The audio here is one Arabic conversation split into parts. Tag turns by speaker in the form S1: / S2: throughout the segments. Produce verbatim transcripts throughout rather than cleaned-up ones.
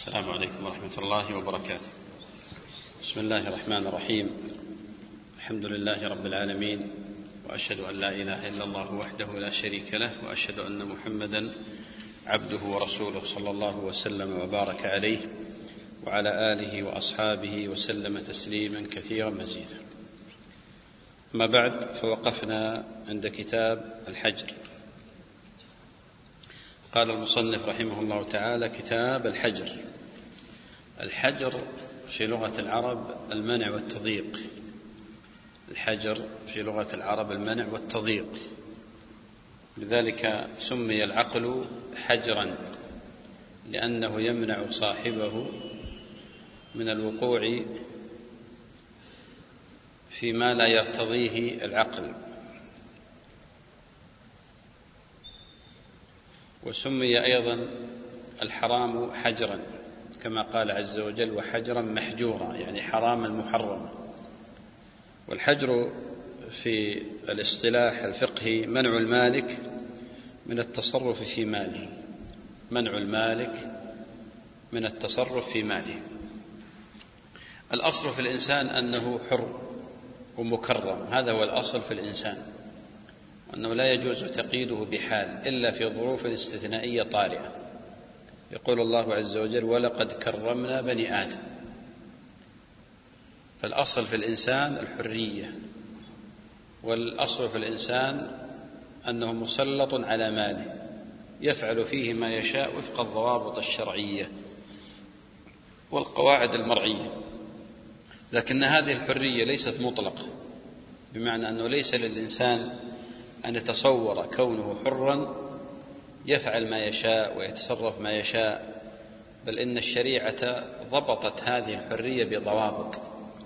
S1: السلام عليكم ورحمة الله وبركاته. بسم الله الرحمن الرحيم. الحمد لله رب العالمين، وأشهد أن لا إله إلا الله وحده لا شريك له، وأشهد أن محمدا عبده ورسوله صلى الله وسلم وبارك عليه وعلى آله وأصحابه وسلم تسليما كثيرا مزيدا. أما بعد، فوقفنا عند كتاب الحجر. قال المصنف رحمه الله تعالى: كتاب الحجر. الحجر في لغة العرب المنع والتضييق. الحجر في لغة العرب المنع والتضييق، لذلك سمي العقل حجرا، لأنه يمنع صاحبه من الوقوع فيما لا يرتضيه العقل. وسمي أيضا الحرام حجرا، كما قال عز وجل: وحجرا محجورا، يعني حراما محرما. والحجر في الاصطلاح الفقهي منع المالك من التصرف في ماله، منع المالك من التصرف في ماله. الأصل في الإنسان أنه حر ومكرم، هذا هو الأصل في الإنسان، وأنه لا يجوز تقييده بحال إلا في ظروف استثنائية طارئة. يقول الله عز وجل: ولقد كرمنا بني آدم. فالأصل في الإنسان الحرية، والأصل في الإنسان أنه مسلط على ماله يفعل فيه ما يشاء وفق الضوابط الشرعية والقواعد المرعية. لكن هذه الحرية ليست مطلقة، بمعنى أنه ليس للإنسان أن يتصور كونه حرا يفعل ما يشاء ويتصرف ما يشاء، بل إن الشريعة ضبطت هذه الحرية بضوابط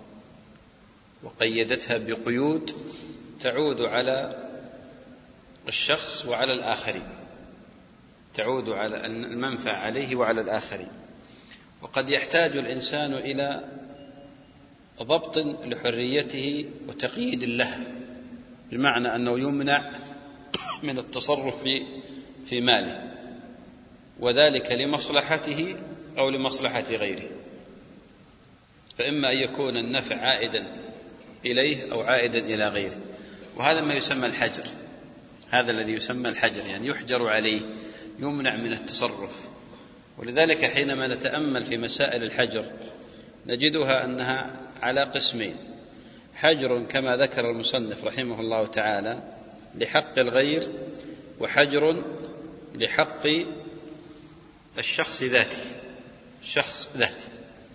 S1: وقيدتها بقيود تعود على الشخص وعلى الآخرين، تعود على المنفعة عليه وعلى الآخرين. وقد يحتاج الإنسان إلى ضبط لحريته وتقييد له، بمعنى أنه يمنع من التصرف في في ماله، وذلك لمصلحته أو لمصلحة غيره. فإما أن يكون النفع عائدا إليه أو عائدا إلى غيره، وهذا ما يسمى الحجر. هذا الذي يسمى الحجر، يعني يحجر عليه، يمنع من التصرف. ولذلك حينما نتأمل في مسائل الحجر نجدها أنها على قسمين: حجر كما ذكر المصنف رحمه الله تعالى لحق الغير، وحجر لحق الشخص ذاته، الشخص ذاته.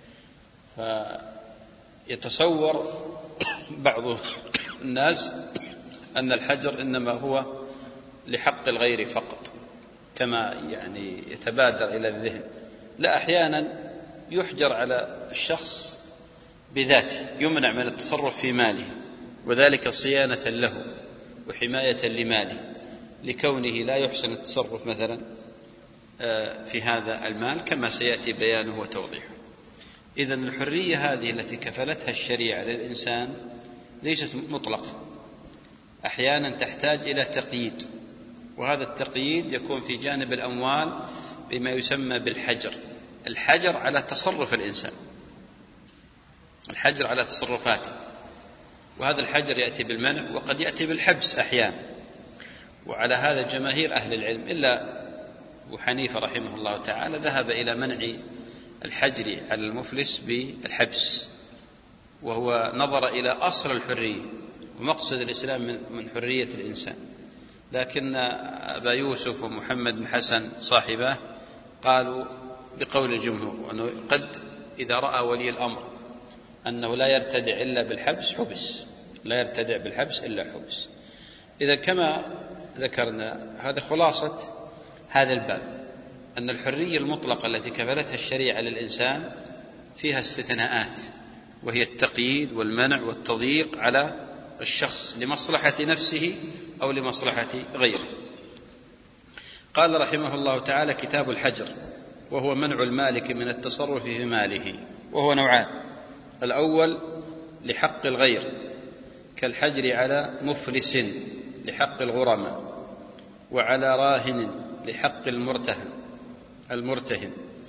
S1: فيتصور بعض الناس أن الحجر إنما هو لحق الغير فقط، كما يعني يتبادر إلى الذهن. لا، أحيانا يحجر على الشخص بذاته، يمنع من التصرف في ماله، وذلك صيانة له وحماية لماله، لكونه لا يحسن التصرف مثلا في هذا المال، كما سيأتي بيانه وتوضيحه. إذن الحرية هذه التي كفلتها الشريعة للإنسان ليست مطلقة، أحيانا تحتاج إلى تقييد، وهذا التقييد يكون في جانب الأموال بما يسمى بالحجر. الحجر على تصرف الإنسان، الحجر على تصرفاته، وهذا الحجر يأتي بالمنع وقد يأتي بالحبس أحيانا. وعلى هذا جماهير أهل العلم، إلا أبو حنيفة رحمه الله تعالى ذهب إلى منع الحجر على المفلس بالحبس، وهو نظر إلى أصل الحرية ومقصد الإسلام من حرية الإنسان. لكن أبا يوسف ومحمد بن حسن صاحبه قالوا بقول الجمهور أنه قد إذا رأى ولي الأمر أنه لا يرتدع إلا بالحبس حبس، لا يرتدع بالحبس إلا حبس. إذا كما ذكرنا، هذا خلاصة هذا الباب، أن الحرية المطلقة التي كفلتها الشريعة للإنسان فيها استثناءات، وهي التقييد والمنع والتضييق على الشخص لمصلحة نفسه أو لمصلحة غيره. قال رحمه الله تعالى: كتاب الحجر، وهو منع المالك من التصرف في ماله، وهو نوعان: الأول لحق الغير، كالحجر على مفلس لحق الغرماء، وعلى راهن لحق المرتهن المرتهن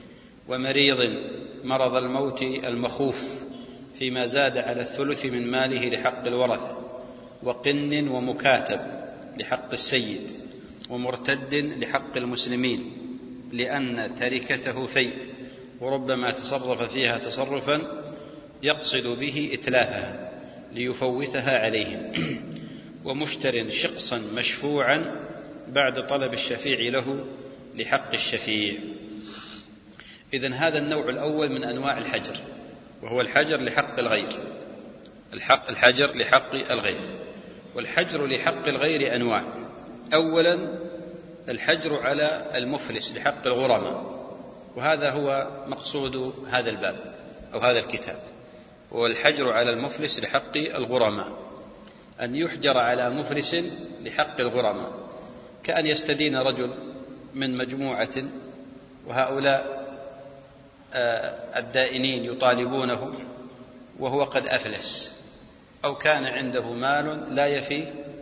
S1: ومريض مرض الموت المخوف فيما زاد على الثلث من ماله لحق الورثة، وقن ومكاتب لحق السيد، ومرتد لحق المسلمين لأن تركته فيء، وربما تصرف فيها تصرفا يقصد به إتلافها ليفوتها عليهم، ومشتر شقصا مشفوعا بعد طلب الشفيع له لحق الشفيع. إذن هذا النوع الأول من أنواع الحجر، وهو الحجر لحق الغير. الحق الحجر لحق الغير. والحجر لحق الغير أنواع. أولا الحجر على المفلس لحق الغرماء، وهذا هو مقصود هذا الباب أو هذا الكتاب، هو الحجر على المفلس لحق الغرماء، أن يحجر على مفلس لحق الغرماء، كأن يستدين رجل من مجموعة وهؤلاء الدائنين يطالبونه وهو قد أفلس، أو كان عنده مال لا يفي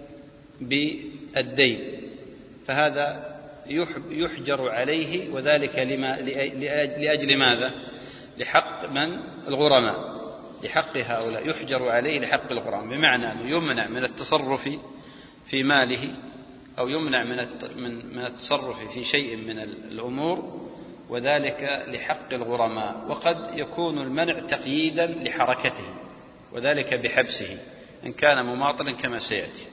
S1: بالدين، فهذا يحجر عليه، وذلك لما لأجل ماذا؟ لحق من؟ الغرماء، لحق هؤلاء يحجر عليه لحق الغرماء، بمعنى أنه يمنع من التصرف في ماله، أو يمنع من التصرف في شيء من الأمور، وذلك لحق الغرماء. وقد يكون المنع تقييدا لحركته، وذلك بحبسه إن كان مماطلا كما سيأتي.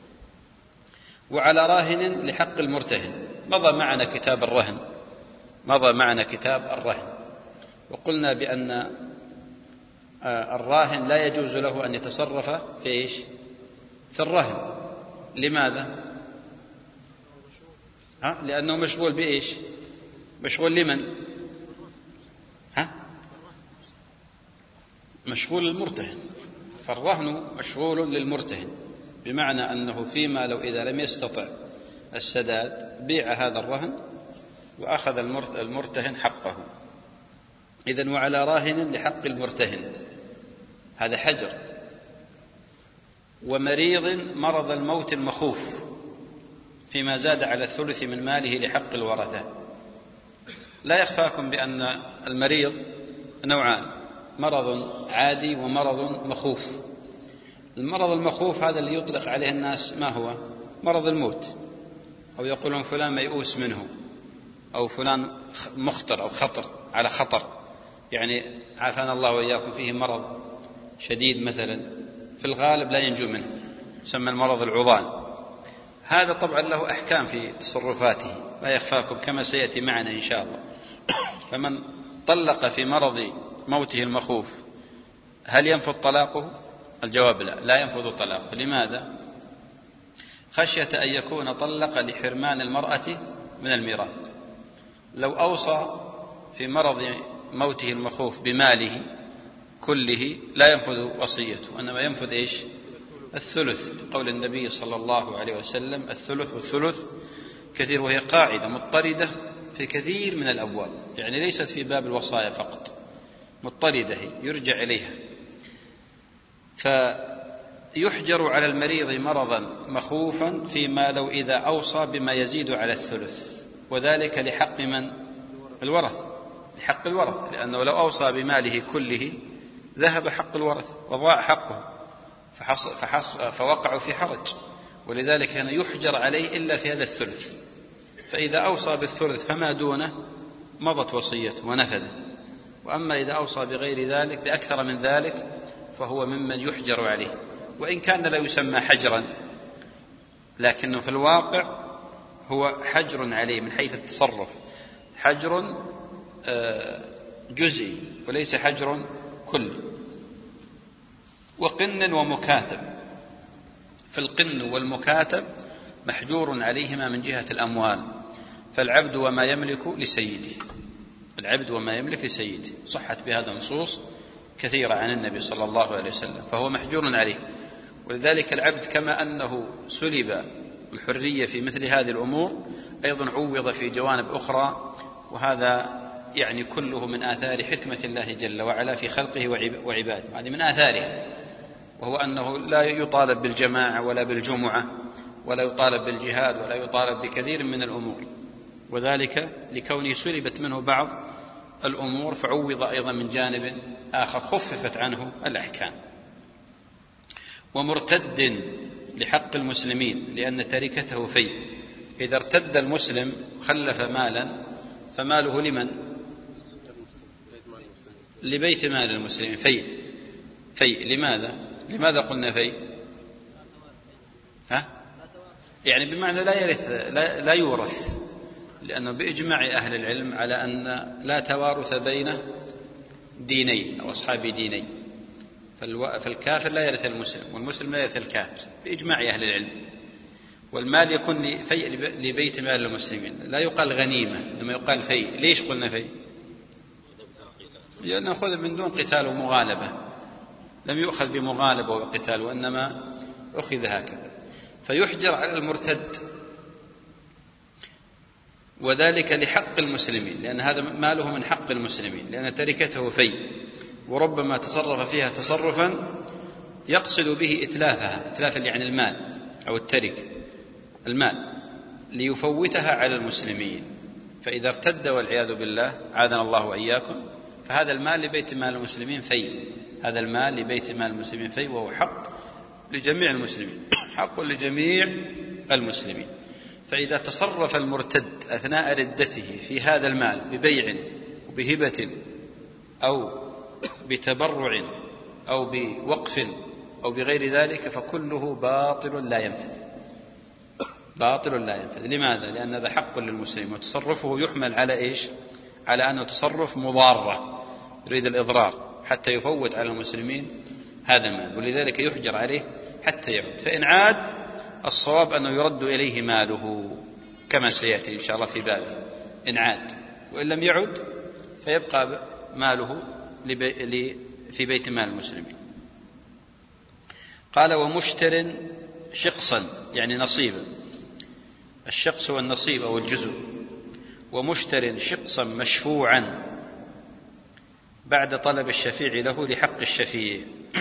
S1: وعلى راهن لحق المرتهن. مضى معنا كتاب الرهن مضى معنا كتاب الرهن وقلنا بأن الراهن لا يجوز له أن يتصرف في إيش؟ في الرهن. لماذا؟ ها؟ لأنه مشغول بإيش؟ مشغول لمن؟ ها؟ مشغول للمرتهن، فالرهن مشغول للمرتهن، بمعنى أنه فيما لو إذا لم يستطع السداد بيع هذا الرهن وأخذ المرتهن حقه. إذن وعلى راهن لحق المرتهن، هذا حجر. ومريض مرض الموت المخوف فيما زاد على الثلث من ماله لحق الورثة. لا يخفاكم بأن المريض نوعان: مرض عادي ومرض مخوف. المرض المخوف هذا اللي يطلق عليه الناس ما هو؟ مرض الموت، أو يقولون فلان ميؤوس منه، أو فلان مخطر أو خطر على خطر، يعني عافانا الله وإياكم فيه مرض شديد مثلا، في الغالب لا ينجو منه، يسمى المرض العضال. هذا طبعا له أحكام في تصرفاته لا يخفاكم كما سيأتي معنا إن شاء الله. فمن طلق في مرض موته المخوف هل ينفذ طلاقه؟ الجواب لا، لا ينفذ طلاقه. لماذا؟ خشية أن يكون طلق لحرمان المرأة من الميراث. لو أوصى في مرض موته المخوف بماله كله لا ينفذ وصيته، وإنما ينفذ إيش؟ الثلث، قول النبي صلى الله عليه وسلم: الثلث والثلث كثير. وهي قاعدة مضطردة في كثير من الأبواب، يعني ليست في باب الوصايا فقط، مضطردة يرجع إليها. فيحجر على المريض مرضا مخوفا فيما لو إذا أوصى بما يزيد على الثلث، وذلك لحق من؟ الورث، لحق الورث، لأنه لو أوصى بماله كله ذهب حق الورث وضاع حقه، فحص فحص فوقعوا في حرج، ولذلك هنا يحجر عليه إلا في هذا الثلث. فإذا أوصى بالثلث فما دونه مضت وصيته ونفذت. وأما إذا أوصى بغير ذلك بأكثر من ذلك فهو ممن يحجر عليه، وإن كان لا يسمى حجرا، لكنه في الواقع هو حجر عليه من حيث التصرف، حجر جزئي وليس حجر كلي. وقن ومكاتب. فالقن والمكاتب محجور عليهما من جهة الأموال، فالعبد وما يملك لسيده، العبد وما يملك لسيده، صحت بهذا نصوص كثيرة عن النبي صلى الله عليه وسلم، فهو محجور عليه. ولذلك العبد كما أنه سلب الحرية في مثل هذه الأمور أيضا عوض في جوانب أخرى، وهذا يعني كله من آثار حكمة الله جل وعلا في خلقه وعباده، هذه من آثاره، وهو أنه لا يطالب بالجماعة ولا بالجمعة ولا يطالب بالجهاد ولا يطالب بكثير من الأمور، وذلك لكونه سلبت منه بعض الأمور فعوض أيضا من جانب آخر خففت عنه الأحكام. ومرتد لحق المسلمين لأن تركته في، إذا ارتد المسلم خلف مالا فماله لمن؟ لبيت مال المسلمين. في في لماذا؟ لماذا قلنا في؟ ها؟ يعني بمعنى لا يرث لا, لا يورث، لأنه بإجماع أهل العلم على أن لا توارث بين دينين أو أصحاب دينين، فالكافر لا يرث المسلم والمسلم لا يرث الكافر بإجماع أهل العلم. والمال يكون في لبيت مال المسلمين، لا يقال غنيمة إنما يقال في. ليش قلنا في؟ لأنه أخذ من دون قتال ومغالبة، لم يؤخذ بمغالبة وقتال وإنما أخذ هكذا. فيحجر على المرتد، وذلك لحق المسلمين لأن هذا ماله من حق المسلمين، لأن تركته في، وربما تصرف فيها تصرفا يقصد به إتلافها، إتلافا يعني المال أو الترك المال ليفوتها على المسلمين. فإذا ارتد والعياذ بالله عاذنا الله وإياكم فهذا المال لبيت مال المسلمين في، هذا المال لبيت مال المسلمين في، وهو حق لجميع المسلمين، حق لجميع المسلمين. فإذا تصرف المرتد أثناء ردته في هذا المال ببيع وبهبة أو بتبرع أو بوقف أو بغير ذلك فكله باطل لا ينفذ، باطل لا ينفذ. لماذا؟ لأن هذا حق للمسلم، وتصرفه يحمل على إيش؟ على أنه تصرف مضارة يريد الإضرار حتى يفوت على المسلمين هذا المال، ولذلك يحجر عليه حتى يعود. فإن عاد الصواب أنه يرد إليه ماله كما سيأتي إن شاء الله في بابه إن عاد، وإن لم يعد فيبقى ماله في بيت مال المسلمين. قال ومشتر شقصا يعني نصيبا، الشقص هو النصيب أو الجزء. ومشتر شقصا مشفوعا بعد طلب الشفيع له لحق الشفيع.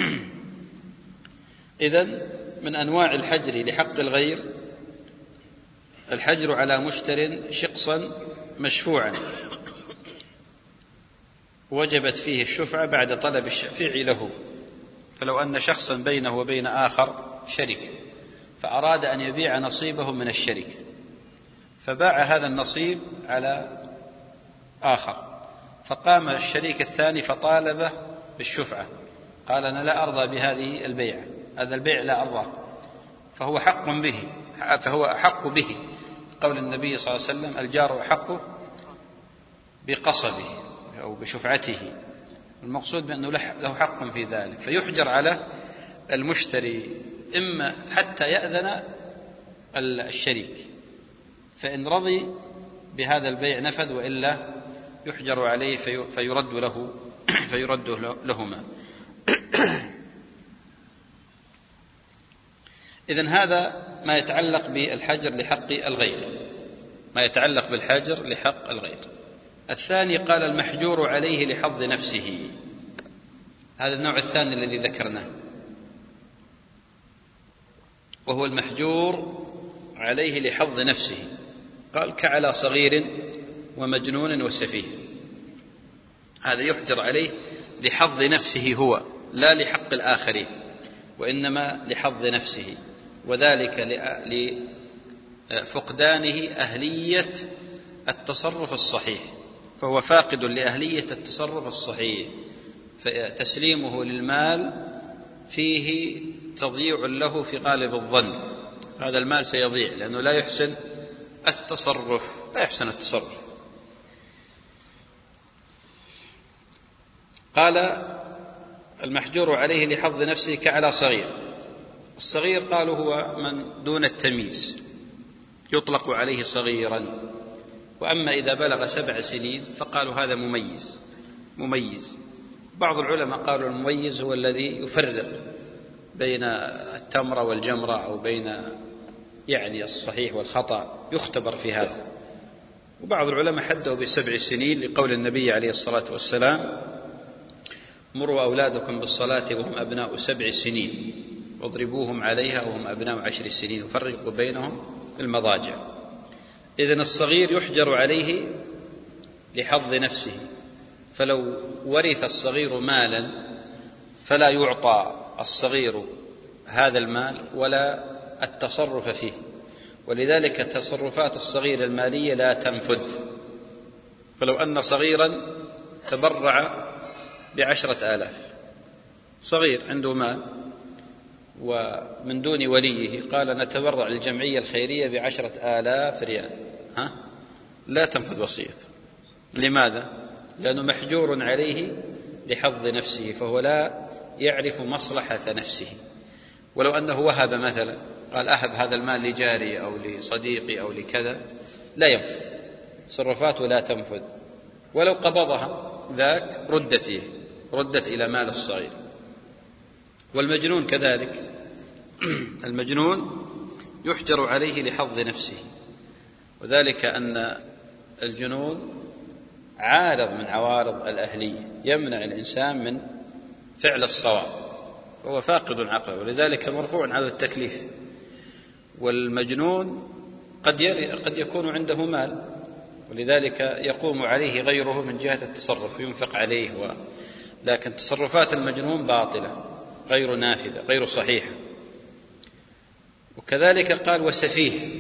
S1: إذن من أنواع الحجر لحق الغير الحجر على مشتر شقصا مشفوعا وجبت فيه الشفعة بعد طلب الشفيع له. فلو أن شخصا بينه وبين آخر شرك فأراد أن يبيع نصيبه من الشرك، فباع هذا النصيب على آخر، فقام الشريك الثاني فطالبه بالشفعة، قال أنا لا أرضى بهذه البيعة، هذا البيع لا أرضاه، فهو حق به، فهو أحق به. قول النبي صلى الله عليه وسلم الجار أحق بقصبه أو بشفعته، المقصود بأنه له حق في ذلك. فيحجر على المشتري إما حتى يأذن الشريك، فإن رضي بهذا البيع نفذ، وإلا يحجر عليه فيرد له فيرد لهما. إذن هذا ما يتعلق بالحجر لحق الغير، ما يتعلق بالحجر لحق الغير. الثاني قال المحجور عليه لحظ نفسه، هذا النوع الثاني الذي ذكرناه، وهو المحجور عليه لحظ نفسه. قال كعلى صغير ومجنون وسفيه، هذا يحجر عليه لحظ نفسه هو، لا لحق الآخرين، وإنما لحظ نفسه، وذلك لفقدانه أهلية التصرف الصحيح، فهو فاقد لأهلية التصرف الصحيح، فتسليمه للمال فيه تضييع له في غالب الظن، هذا المال سيضيع لأنه لا يحسن التصرف، لا يحسن التصرف. قال المحجور عليه لحظ نفسه كعلى صغير. الصغير قالوا هو من دون التمييز يطلق عليه صغيرا، وأما إذا بلغ سبع سنين فقالوا هذا مميز مميز. بعض العلماء قالوا المميز هو الذي يفرق بين التمرة والجمرة، أو بين يعني الصحيح والخطأ، يختبر في هذا. وبعض العلماء حدوا بسبع سنين لقول النبي عليه الصلاة والسلام مروا أولادكم بالصلاة وهم أبناء سبع سنين واضربوهم عليها وهم أبناء عشر سنين وفرقوا بينهم بالمضاجع. إذن الصغير يحجر عليه لحظ نفسه، فلو ورث الصغير مالا فلا يعطى الصغير هذا المال ولا التصرف فيه، ولذلك تصرفات الصغير المالية لا تنفذ. فلو أن صغيرا تبرع بعشرة آلاف، صغير عنده مال ومن دون وليه قال نتبرع للجمعية الخيرية بعشرة آلاف ريال، ها؟ لا تنفذ وصيته. لماذا؟ لأنه محجور عليه لحظ نفسه، فهو لا يعرف مصلحة نفسه. ولو أنه وهب مثلا، قال أهب هذا المال لجاري أو لصديقي أو لكذا، لا ينفذ، تصرفاته لا تنفذ. ولو قبضها ذاك ردت ردت إلى مال الصغير. والمجنون كذلك، المجنون يحجر عليه لحظ نفسه، وذلك أن الجنون عارض من عوارض الأهلية، يمنع الإنسان من فعل الصواب، فهو فاقد عقله، ولذلك مرفوع على التكليف. والمجنون قد, قد يكون عنده مال، ولذلك يقوم عليه غيره من جهة التصرف وينفق عليه و... لكن تصرفات المجنون باطلة غير نافذة غير صحيحة. وكذلك قال وسفيه،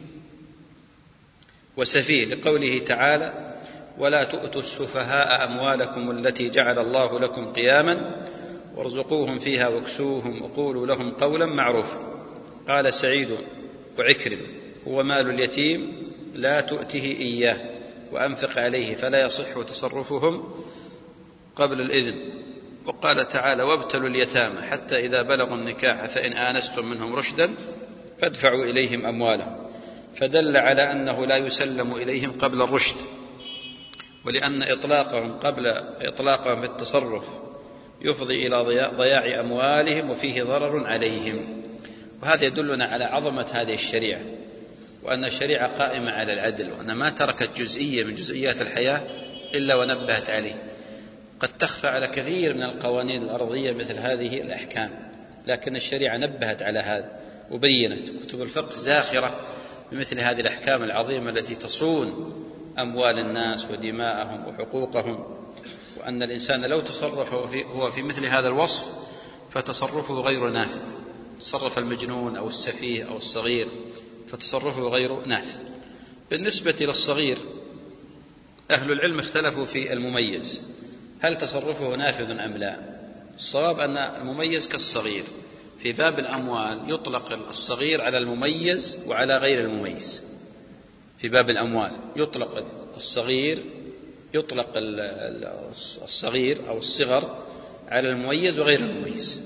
S1: وسفيه لقوله تعالى ولا تؤتوا السفهاء أموالكم التي جعل الله لكم قياما وارزقوهم فيها واكسوهم وقولوا لهم قولا معروفا. قال سعيد وعكرم هو مال اليتيم لا تؤته إياه وأنفق عليه فلا يصح تصرفهم قبل الإذن. وقال تعالى وابتلوا اليتامى حتى إذا بلغوا النكاح فإن آنستم منهم رشدا فادفعوا إليهم أموالهم، فدل على أنه لا يسلم إليهم قبل الرشد، ولأن إطلاقهم قبل إطلاقهم في التصرف يفضي إلى ضياع أموالهم وفيه ضرر عليهم. وهذا يدلنا على عظمة هذه الشريعة، وأن الشريعة قائمة على العدل، وأن ما تركت جزئية من جزئيات الحياة إلا ونبهت عليه. قد تخفى على كثير من القوانين الأرضية مثل هذه الأحكام، لكن الشريعة نبهت على هذا وبينت. كتب الفقه زاخرة بمثل هذه الأحكام العظيمة التي تصون أموال الناس ودماءهم وحقوقهم، وأن الإنسان لو تصرف هو في مثل هذا الوصف فتصرفه غير نافذ. تصرف المجنون أو السفيه أو الصغير فتصرفه غير نافذ. بالنسبة للصغير أهل العلم اختلفوا في المميز، هل تصرفه نافذ أم لا؟ الصواب أن المميز كالصغير. في باب الأموال يطلق الصغير على المميز وعلى غير المميز. في باب الأموال يطلق الصغير يطلق الصغير أو الصغر على المميز وغير المميز.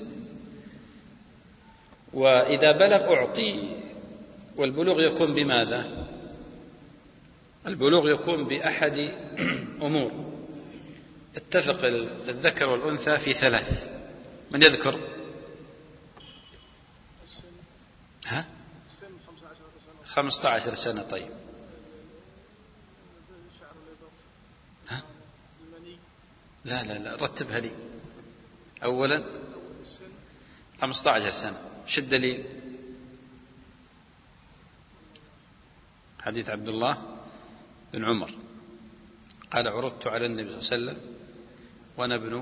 S1: وإذا بلغ أعطي. والبلوغ يكون بماذا؟ البلوغ يكون بأحد أمور. اتفق الذكر والأنثى في ثلاث. من يذكر؟ ها؟ خمسة عشر سنة. طيب ها؟ لا لا لا رتبها لي. أولا خمسة عشر سنة. شو الدليل؟ حديث عبد الله بن عمر قال عرضت على النبي صلى الله عليه وسلم وأنا ابن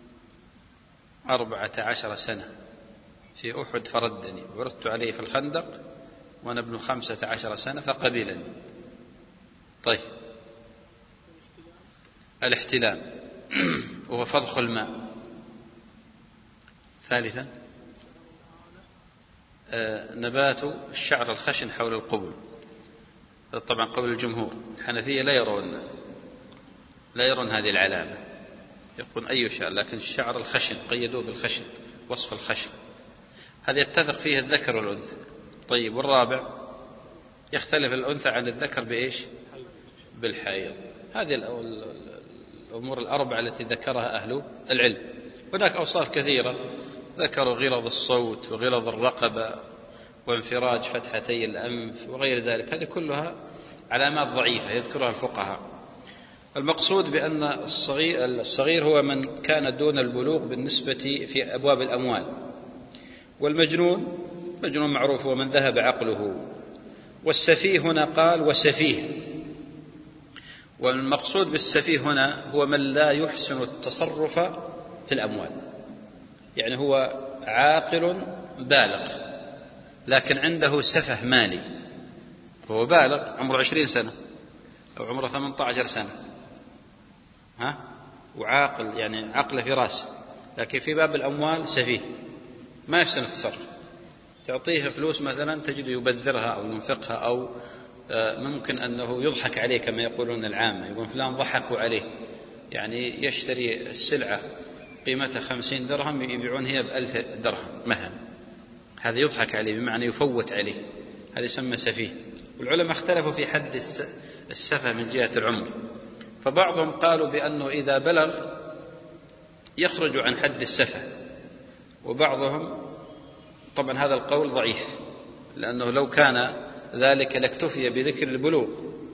S1: أربعة عشر سنة في أحد فردني، وعرضت عليه في الخندق وأنا ابن خمسة عشر سنة فقبلني. طيب الاحتلام وهو فضخ الماء. ثالثا آه نبات الشعر الخشن حول القبل. طبعا قول الجمهور. الحنفية لا يرون لا يرون هذه العلامة، يقول أي شعر، لكن الشعر الخشن قيدوه بالخشن، وصف الخشن، هذا يتفق فيه الذكر والأنثى. طيب والرابع يختلف الأنثى عن الذكر بإيش؟ بالحيض. هذه الأمور الأربعة التي ذكرها أهل العلم. هناك أوصاف كثيرة ذكروا غلظ الصوت وغلظ الرقبة وانفراج فتحتي الأنف وغير ذلك، هذه كلها علامات ضعيفة يذكرها الفقهاء. المقصود بأن الصغير, الصغير هو من كان دون البلوغ بالنسبة في أبواب الأموال. والمجنون مجنون معروف هو من ذهب عقله. والسفيه هنا قال وسفيه، والمقصود بالسفيه هنا هو من لا يحسن التصرف في الأموال، يعني هو عاقل بالغ لكن عنده سفه مالي، هو بالغ عمره عشرين سنة أو عمره ثمانية عشر سنة، ها، وعاقل يعني عقله في راسه، لكن في باب الأموال سفيه ما يحسن التصرف. تعطيه فلوس مثلا تجد يبذرها أو ينفقها، أو ممكن أنه يضحك عليه كما يقولون العامة، يقول فلان ضحكوا عليه، يعني يشتري السلعة قيمتها خمسين درهم يبيعون هي بألف درهم مثلا، هذا يضحك عليه بمعنى يفوت عليه، هذا يسمى سفيه. والعلماء اختلفوا في حد السفه من جهة العمر، فبعضهم قالوا بأنه إذا بلغ يخرج عن حد السفه، وبعضهم طبعا هذا القول ضعيف، لأنه لو كان ذلك لاكتفي بذكر البلوغ،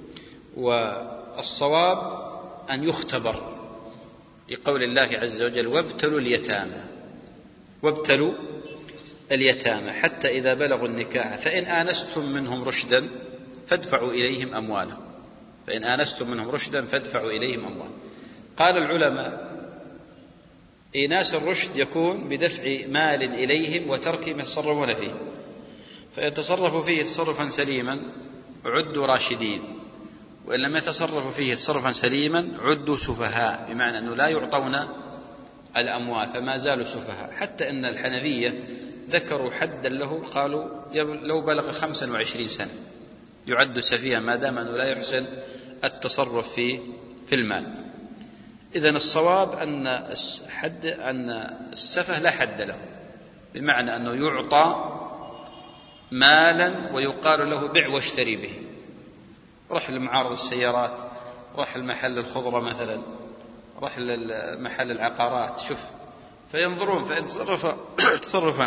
S1: والصواب أن يختبر لقول الله عز وجل وابتلوا اليتامى وابتلوا اليتامى حتى إذا بلغوا النكاح فإن آنستم منهم رشدا فادفعوا إليهم أموالهم فإن آنستم منهم رشدا فادفعوا إليهم أموالهم. قال العلماء إيناس الرشد يكون بدفع مال إليهم وترك ما يتصرفون فيه، فإن تصرفوا فيه تصرفا سليما عدوا راشدين، وإن لم يتصرفوا فيه تصرفا سليما عدوا سفهاء، بمعنى أنه لا يعطون الأموال فما زالوا سفهاء. حتى أن الحنفية ذكروا حدا له، قالوا لو بلغ خمسا وعشرين سنة يعد سفيها ما دام أنه لا يحسن التصرف في في المال. إذن الصواب أن حد أن السفه لا حد له، بمعنى أنه يعطى مالا ويقال له بع واشتري به، رح لمعارض السيارات، رح لمحل الخضرة مثلا، رح لمحل العقارات، شوف، فينظرون فإن تصرف تصرفا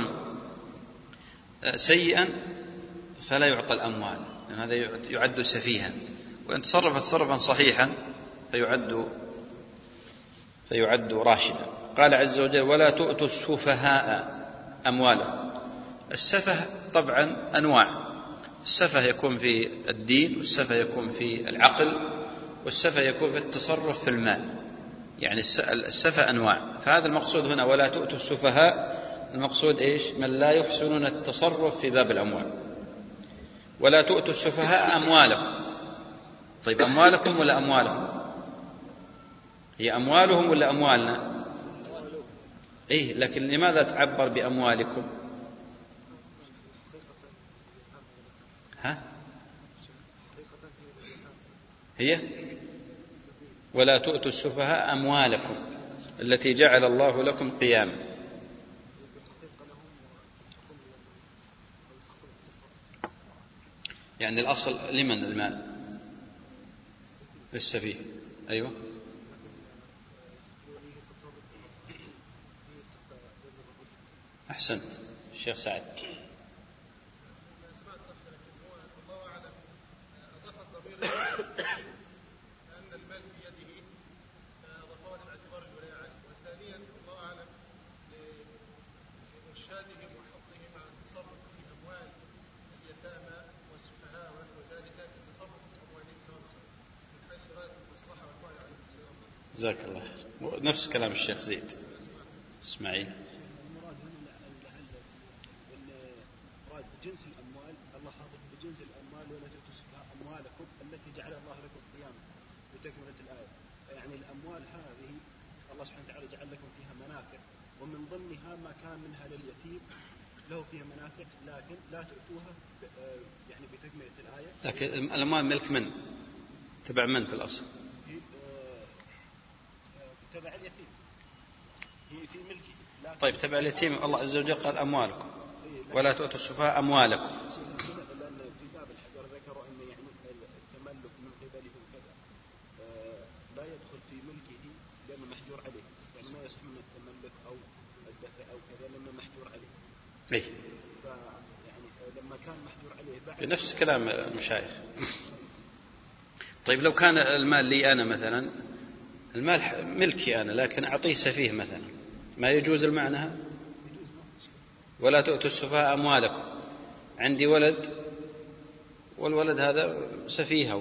S1: سيئا فلا يعطى الأموال لأن هذا يعد سفيها، وإن تصرف تصرفا صحيحا فيعد فيعد راشدا. قال عز وجل ولا تؤتوا السفهاء أموالهم. السفه طبعا أنواع، السفه يكون في الدين، والسفه يكون في العقل، والسفه يكون في التصرف في المال، يعني السفه أنواع. فهذا المقصود هنا ولا تؤتوا السفهاء، المقصود إيش؟ من لا يحسنون التصرف في باب الأموال. ولا تؤتوا السفهاء أموالهم. طيب أموالكم ولا أموالهم؟ هي أموالهم ولا أموالنا؟ إيه، لكن لماذا تعبر بأموالكم؟ ها؟ هي ولا تؤتوا السفهاء أموالكم التي جعل الله لكم قياما. يعني الأصل لمن المال؟ للسفيه. أيوة، أحسنت الشيخ سعد. جزاك الله خير. نفس كلام الشيخ زيد إسماعيل.
S2: جنس الأموال الله حاطط بجنس الأموال ولا تؤتوا السفهاء أموالكم التي جعل الله لكم قياما بتكملة الآية. يعني الأموال هذه الله سبحانه وتعالى جعل لكم فيها منافع، ومن ضمنها ما كان منها لليتيم له فيها منافع، لكن لا تؤتوها يعني بتكملة الآية.
S1: لكن الأموال ملك من؟ تبع من في الأصل؟
S2: تبع اليتيم، هي في ملكه.
S1: طيب تبع اليتيم الله عز وجل قال أموالكم ولا تؤتوا السفهاء أموالكم.
S2: لأن في باب الحجر ذكروا أن يعني التملك من قبله كذا لا يدخل في ملكه لأنه محجور عليه، يعني ما يصح من التملك أو الدفع أو كذا لأنه محجور عليه.
S1: إيه.
S2: فيعني لما كان محجور عليه بعد
S1: نفس كلام المشايخ. طيب لو كان المال لي أنا مثلا، المال ملكي أنا لكن أعطيه سفيه مثلا، ما يجوز المعنى هذا؟ ولا تؤتوا السفهاء أموالكم. عندي ولد والولد هذا سفيه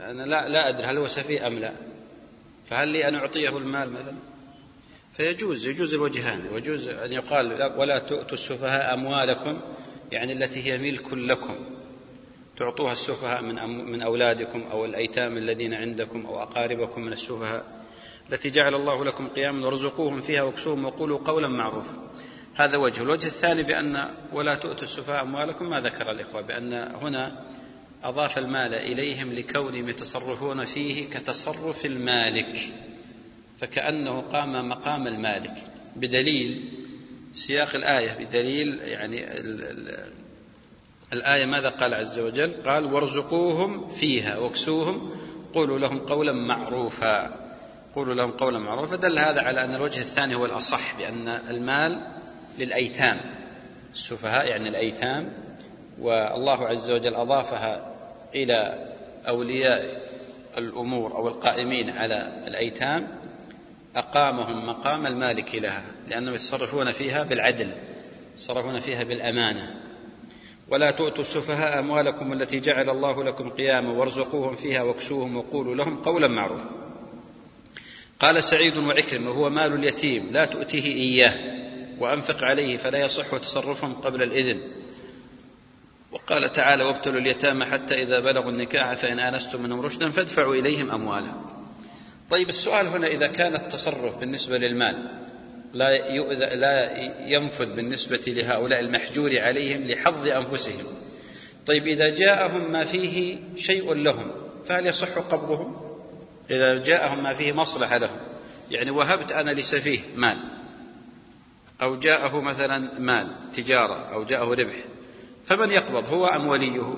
S1: أنا لا, لا أدري هل هو سفيه أم لا، فهل لي أن أعطيه المال مثلا؟ فيجوز يجوز الوجهان، ويجوز أن يقال ولا تؤتوا السفهاء أموالكم، يعني التي هي ملك لكم، تعطوها السفهاء من من أولادكم أو الأيتام الذين عندكم أو أقاربكم من السفهاء التي جعل الله لكم قياما وارزقوهم فيها واكسوهم وقولوا قولا معروفا. هذا وجه. الوجه الثاني بأن ولا تؤتوا السفهاء أموالكم ما ذكر الإخوة، بأن هنا أضاف المال إليهم لكونهم يتصرفون فيه كتصرف المالك، فكأنه قام مقام المالك بدليل سياق الآية، بدليل يعني ال ال الآية ماذا قال عز وجل؟ قال وارزقوهم فيها واكسوهم قولوا لهم قولا معروفا، قولوا لهم قولا معروفا. دل هذا على أن الوجه الثاني هو الأصح، بأن المال للأيتام، السفهاء يعني الأيتام، والله عز وجل أضافها إلى أولياء الأمور أو القائمين على الأيتام، أقامهم مقام المالك لها، لأنهم يتصرفون فيها بالعدل، يتصرفون فيها بالأمانة. ولا تؤتوا السفهاء أموالكم التي جعل الله لكم قياما وارزقوهم فيها واكسوهم وقولوا لهم قولا معروفا. قال سعيد وعكرمة هو مال اليتيم لا تؤتيه إياه وأنفق عليه فلا يصح تصرفهم قبل الإذن. وقال تعالى وابتلوا اليتامى حتى إذا بلغوا النكاح فإن آنستم منهم رشدا فادفعوا إليهم أموالهم. طيب السؤال هنا إذا كان التصرف بالنسبة للمال لا يؤذى لا ينفذ بالنسبة لهؤلاء المحجور عليهم لحظ أنفسهم، طيب إذا جاءهم ما فيه شيء لهم فهل يصح قبضهم؟ إذا جاءهم ما فيه مصلحة لهم، يعني وهبت أنا لسفيه مال، أو جاءه مثلا مال تجارة أو جاءه ربح، فمن يقبض هو أم وليه؟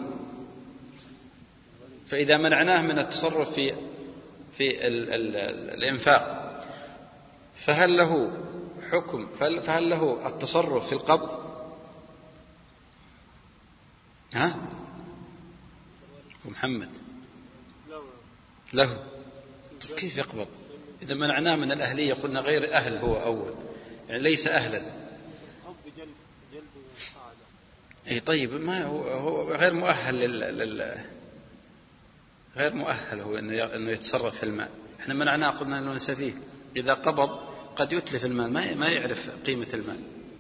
S1: فإذا منعناه من التصرف في في ال ال الإنفاق فهل له حكم، فهل له التصرف في القبض؟ ها محمد له كيف يقبض؟ إذا منعناه من الأهلية قلنا غير أهل هو أول، يعني ليس أهلا. أي طيب ما هو, هو غير مؤهل لل... لل... غير مؤهل هو إنه يتصرف في المال. إحنا منعناه قلنا إنه سفيه، إذا قبض قد يتلف المال، ما ما يعرف قيمة المال.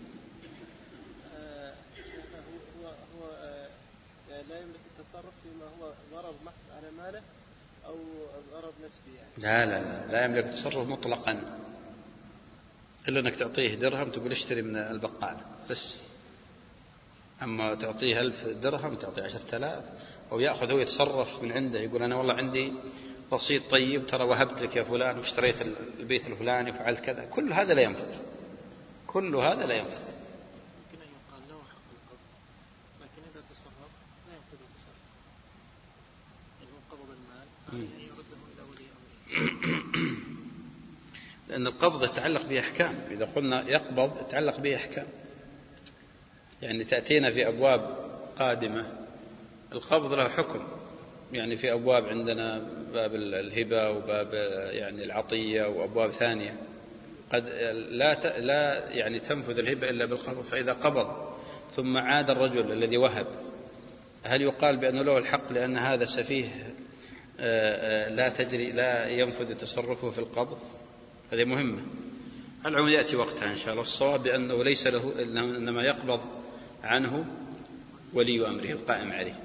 S2: هو هو لا يملك التصرف فيما هو ضرب محض على ماله أو ضرب نسبي يعني.
S1: لا لا لا, لا يملك التصرف مطلقا، إلا أنك تعطيه درهم تقول اشتري من البقال بس، أما تعطيه ألف درهم تعطيه عشرة آلاف، أو يأخذ هو يتصرف من عنده يقول أنا والله عندي رصيد طيب ترى وهبت لك يا فلان واشتريت البيت الفلاني وفعلت كذا، كل هذا لا ينفذ، كل هذا لا ينفذ.
S2: ممكن أن يقال له حق القبض، لكن إذا تصرف لا ينفذ التصرف، يعني قبض المال يعني يرده إلى ولي أمره.
S1: لأن القبض يتعلق بأحكام، إذا قلنا يقبض يتعلق بأحكام، يعني تأتينا في أبواب قادمة القبض له حكم، يعني في أبواب عندنا باب الهبة وباب يعني العطية وأبواب ثانية قد لا ت... لا يعني تنفذ الهبة إلا بالقبض. فإذا قبض ثم عاد الرجل الذي وهب هل يقال بأنه له الحق لأن هذا سفيه لا تجري لا ينفذ تصرفه في القبض؟ هذه مهمة. العموم يأتي وقتها إن شاء الله. الصواب بأنه ليس له إنما يقبض عنه ولي أمره القائم عليه.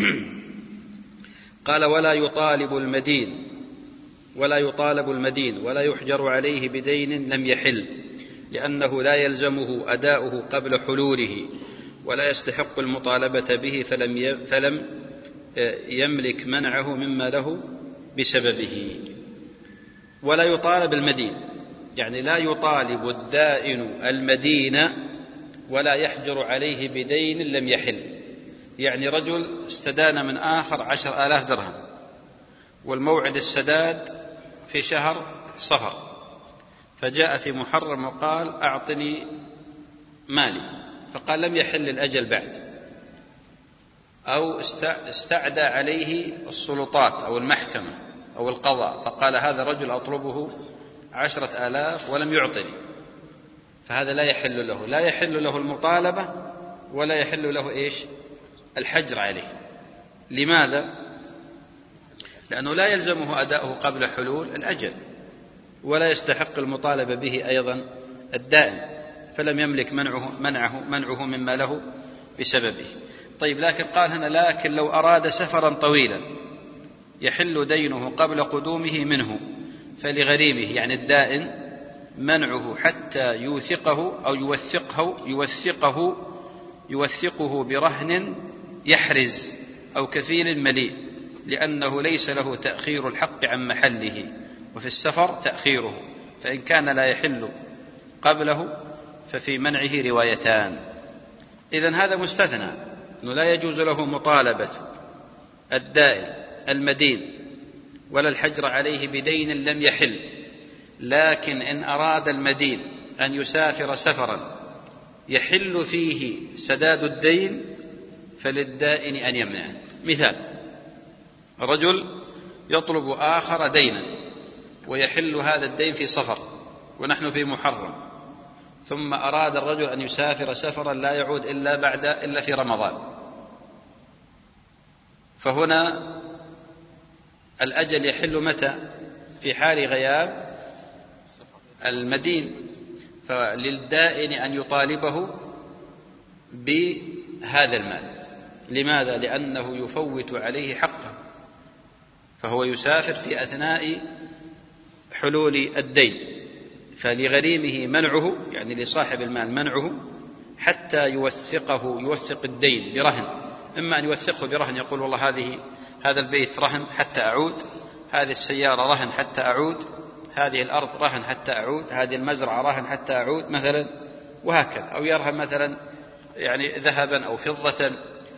S1: قال ولا يطالب المدين ولا يطالب المدين ولا يحجر عليه بدين لم يحل، لأنه لا يلزمه أداؤه قبل حلوله ولا يستحق المطالبة به فلم فلم يملك منعه مما له بسببه. ولا يطالب المدين يعني لا يطالب الدائن المدين ولا يحجر عليه بدين لم يحل، يعني رجل استدان من آخر عشر آلاف درهم والموعد السداد في شهر صفر، فجاء في محرم وقال أعطني مالي، فقال لم يحل الأجل بعد، أو استعدى عليه السلطات أو المحكمة أو القضاء فقال هذا رجل أطلبه عشرة آلاف ولم يعطني، فهذا لا يحل له، لا يحل له المطالبة ولا يحل له إيش؟ الحجر عليه. لماذا؟ لأنه لا يلزمه أداؤه قبل حلول الأجل، ولا يستحق المطالبة به أيضا الدائن، فلم يملك منعه, منعه, منعه مما له بسببه. طيب، لكن قال هنا: لكن لو أراد سفرا طويلا يحل دينه قبل قدومه منه فلغريمه، يعني الدائن، منعه حتى يوثقه أو يوثقه يوثقه يوثقه برهن يحرز أو كفيل مليء، لأنه ليس له تأخير الحق عن محله، وفي السفر تأخيره، فإن كان لا يحل قبله ففي منعه روايتان. إذن هذا مستثنى، أنه لا يجوز له مطالبة الدائن المدين ولا الحجر عليه بدين لم يحل، لكن إن أراد المدين أن يسافر سفرا يحل فيه سداد الدين فللدائن أن يمنعه. مثال: رجل يطلب آخر دينا ويحل هذا الدين في صفر ونحن في محرم، ثم أراد الرجل أن يسافر سفرا لا يعود إلا بعد إلا في رمضان، فهنا الأجل يحل متى؟ في حال غياب المدين، فللدائن أن يطالبه بهذا المال. لماذا؟ لأنه يفوت عليه حقه، فهو يسافر في أثناء حلول الدين، فلغريمه منعه، يعني لصاحب المال منعه حتى يوثقه يوثق الدين برهن، إما أن يوثقه برهن يقول: والله هذه هذا البيت رهن حتى أعود، هذه السيارة رهن حتى أعود، هذه الأرض رهن حتى أعود، هذه المزرعة رهن حتى أعود مثلا، وهكذا. أو يرهن مثلا يعني ذهبا أو فضة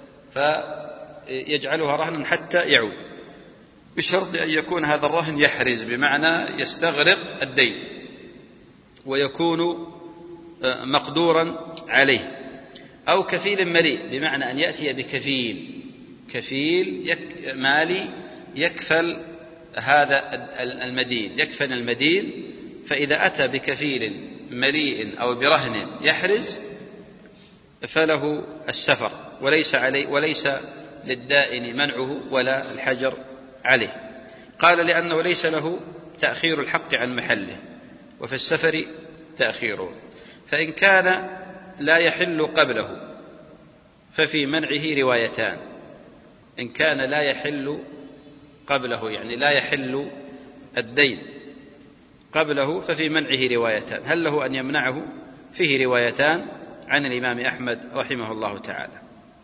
S1: فيجعلها رهنا حتى يعود، بشرط أن يكون هذا الرهن يحرز، بمعنى يستغرق الدين ويكون مقدورا عليه. أو كفيل مليء، بمعنى أن يأتي بكفيل كفيل يك مالي يكفل هذا المدين، يكفل المدين، فإذا أتى بكفيل مليء أو برهن يحرز فله السفر، وليس عليه وليس للدائن منعه ولا الحجر عليه. قال: لأنه ليس له تأخير الحق عن محله، وفي السفر تأخيره. فإن كان لا يحل قبله ففي منعه روايتان. إن كان لا يحل قبله، يعني لا يحل الدين قبله، ففي منعه روايتان. هل له أن يمنعه؟ فيه روايتان عن الإمام أحمد رحمه الله تعالى.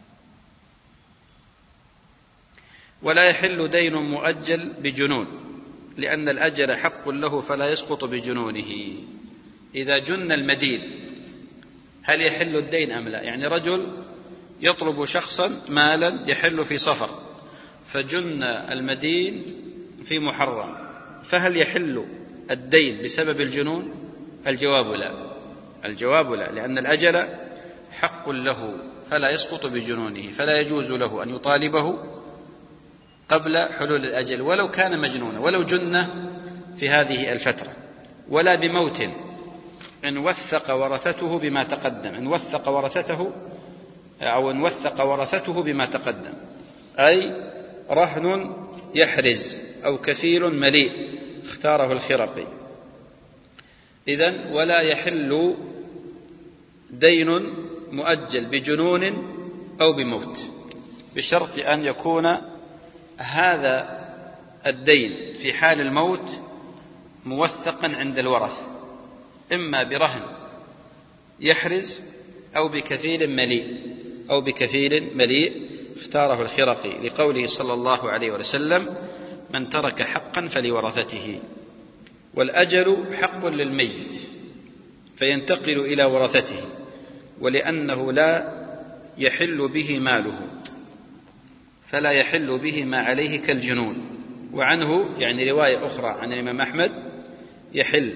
S1: ولا يحل دين مؤجل بجنون، لأن الأجل حق له فلا يسقط بجنونه. إذا جن المدين هل يحل الدين أم لا؟ يعني رجل يطلب شخصا مالا يحل في صفر، فجن المدين في محرم، فهل يحل الدين بسبب الجنون؟ الجواب لا. الجواب لا، لأن الأجل حق له فلا يسقط بجنونه، فلا يجوز له أن يطالبه قبل حلول الأجل ولو كان مجنونا، ولو جن في هذه الفترة. ولا بموت إن وثق ورثته بما تقدم، إن وثق ورثته أو إن وثق ورثته بما تقدم، أي رهن يحرز أو كفيل مليء اختاره الخرقي. إذن ولا يحل دين مؤجل بجنون أو بموت، بشرط أن يكون هذا الدين في حال الموت موثقا عند الورثة، إما برهن يحرز أو بكفيل مليء أو بكفيل مليء اختاره الخرقي، لقوله صلى الله عليه وسلم: من ترك حقا فلورثته. والأجل حق للميت فينتقل إلى ورثته، ولأنه لا يحل به ماله فلا يحل به ما عليه كالجنون. وعنه يعني رواية أخرى عن الإمام أحمد: يحل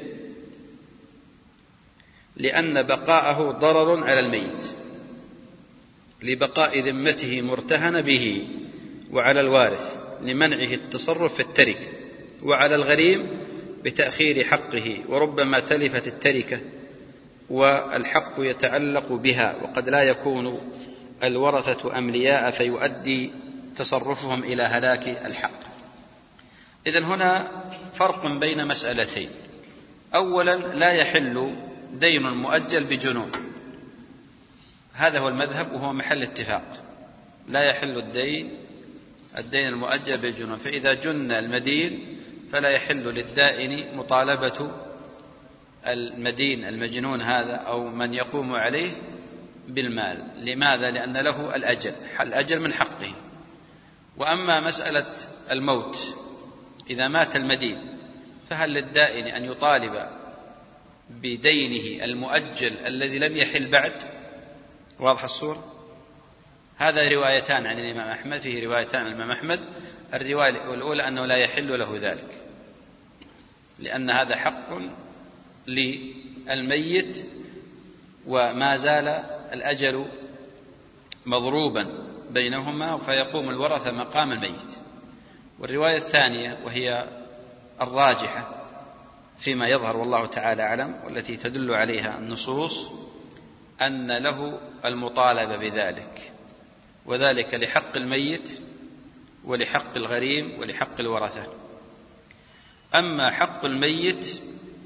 S1: لأن بقاءه ضرر على الميت لبقاء ذمته مرتهن به، وعلى الوارث لمنعه التصرف في التركة، وعلى الغريم بتأخير حقه، وربما تلفت التركة والحق يتعلق بها، وقد لا يكون الورثة أملياء فيؤدي تصرفهم إلى هلاك الحق. إذن هنا فرق بين مسألتين. أولا لا يحل دين مؤجل بجنون، هذا هو المذهب وهو محل اتفاق، لا يحل الدين الدين المؤجل بالجنون، فإذا جن المدين فلا يحل للدائن مطالبة المدين المجنون هذا أو من يقوم عليه بالمال. لماذا؟ لأن له الأجل، الأجل من حقه. وأما مسألة الموت، إذا مات المدين فهل للدائن أن يطالب بدينه المؤجل الذي لم يحل بعد؟ واضح الصورة؟ هذا روايتان عن الإمام أحمد، فيه روايتان عن الإمام أحمد. الرواية الأولى أنه لا يحل له ذلك، لأن هذا حق للميت وما زال الأجل مضروبا بينهما، فيقوم الورثة مقام الميت. والرواية الثانية وهي الراجحة فيما يظهر والله تعالى أعلم، والتي تدل عليها النصوص، أن له المطالبة بذلك، وذلك لحق الميت ولحق الغريم ولحق الورثة. أما حق الميت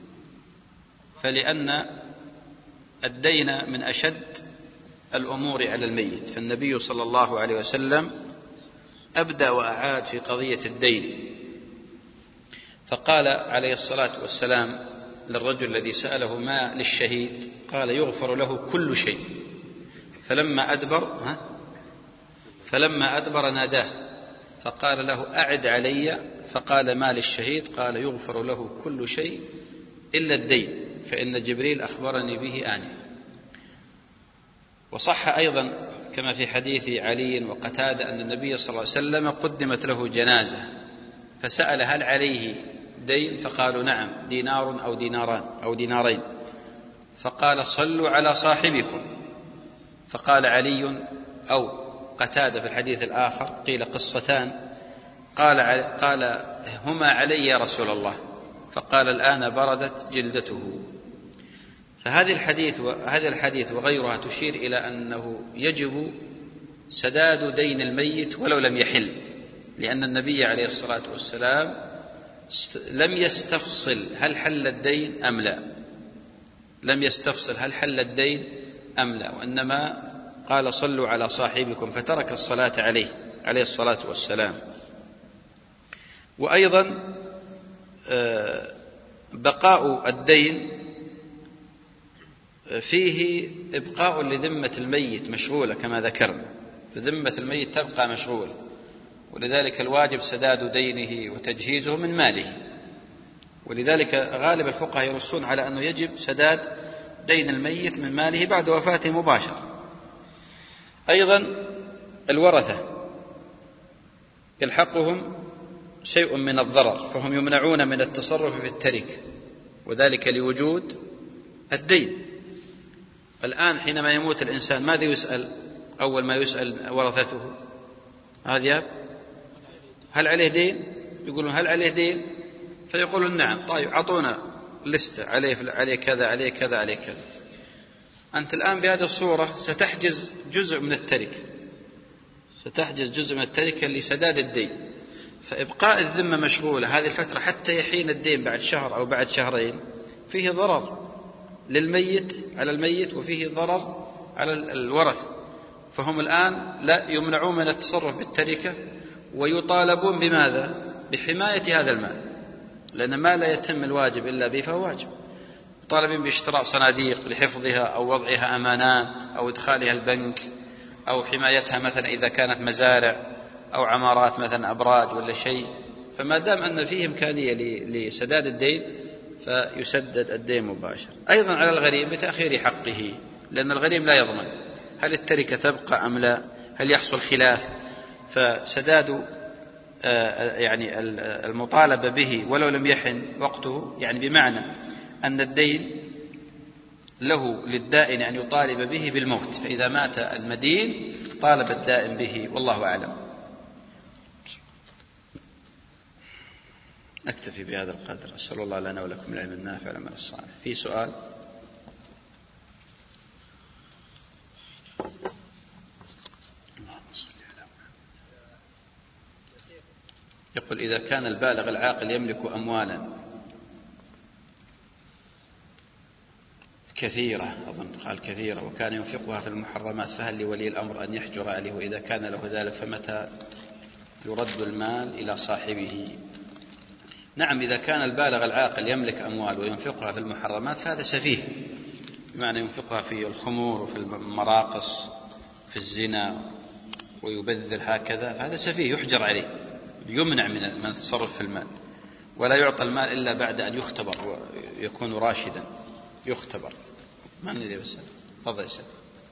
S1: فلأن الدين من أشد الأمور على الميت، فالنبي صلى الله عليه وسلم أبدأ وأعاد في قضية الدين، فقال عليه الصلاة والسلام للرجل الذي سأله ما للشهيد؟ قال يغفر له كل شيء. فلما أدبر ها فلما أدبر ناداه فقال له أعد علي، فقال ما للشهيد؟ قال يغفر له كل شيء إلا الدين، فإن جبريل أخبرني به آنفا. وصح أيضا كما في حديث علي وقتادة أن النبي صلى الله عليه وسلم قدمت له جنازة فسأل هل عليه دين؟ فقالوا نعم، دينار أو ديناران أو دينارين. فقال صلوا على صاحبكم. فقال علي أو قتادة في الحديث الآخر قيل قصتان، قال قال هما علي يا رسول الله، فقال الآن بردت جلدته. فهذه الحديث وهذا الحديث وغيرها تشير إلى أنه يجب سداد دين الميت ولو لم يحل، لأن النبي عليه الصلاة والسلام لم يستفصل هل حل الدين أم لا، لم يستفصل هل حل الدين أم لا، وإنما قال صلوا على صاحبكم، فترك الصلاة عليه عليه الصلاة والسلام. وأيضا بقاء الدين فيه إبقاء لذمة الميت مشغولة كما ذكرنا، فذمة الميت تبقى مشغولة، ولذلك الواجب سداد دينه وتجهيزه من ماله. ولذلك غالب الفقهاء يرسون على أنه يجب سداد دين الميت من ماله بعد وفاته مباشرة. أيضا الورثة يلحقهم شيء من الضرر، فهم يمنعون من التصرف في التركة، وذلك لوجود الدين. الآن حينما يموت الإنسان ماذا يسأل؟ أول ما يسأل ورثته هذا هل عليه دين؟ يقولون هل عليه دين؟ فيقولون نعم. طيب أعطونا لستة عليه عليه كذا عليه كذا عليه كذا. أنت الآن بهذه الصورة ستحجز جزء من التركة، ستحجز جزء من التركة لسداد الدين، فإبقاء الذمة مشغولة هذه الفترة حتى يحين الدين بعد شهر أو بعد شهرين فيه ضرر للميت على الميت، وفيه ضرر على الورث. فهم الآن لا يمنعون من التصرف بالتركة، ويطالبون بماذا؟ بحماية هذا المال، لأن ما لا يتم الواجب إلا به فهو واجب. طالبين باشتراء صناديق لحفظها أو وضعها أمانات أو إدخالها البنك أو حمايتها مثلا إذا كانت مزارع أو عمارات مثلا أبراج ولا شيء. فما دام أن فيه إمكانية لسداد الدين فيسدد الدين مباشر. أيضا على الغريم بتأخير حقه، لأن الغريم لا يضمن هل التركة تبقى أم لا، هل يحصل خلاف، فسداد يعني المطالبة به ولو لم يحن وقته، يعني بمعنى أن الدين له للدائن أن يطالب به بالموت، فإذا مات المدين طالب الدائن به، والله أعلم. نكتفي بهذا القدر. أسأل الله لنا ولكم العلم النافع والعمل الصالح. في سؤال؟ يقول إذا كان البالغ العاقل يملك أموالا كثيرة، أظن قال كثيرة، وكان ينفقها في المحرمات، فهل لولي الأمر أن يحجر عليه؟ وإذا كان له ذلك فمتى يرد المال إلى صاحبه؟ نعم، إذا كان البالغ العاقل يملك أموال وينفقها في المحرمات فهذا سفيه، بمعنى ينفقها في الخمور وفي المراقص في الزنا ويبذر هكذا، فهذا سفيه يحجر عليه، يمنع من التصرف في المال، ولا يعطى المال إلا بعد أن يختبر ويكون راشدا يختبر. ما ندري بس تفضل يا شيخ.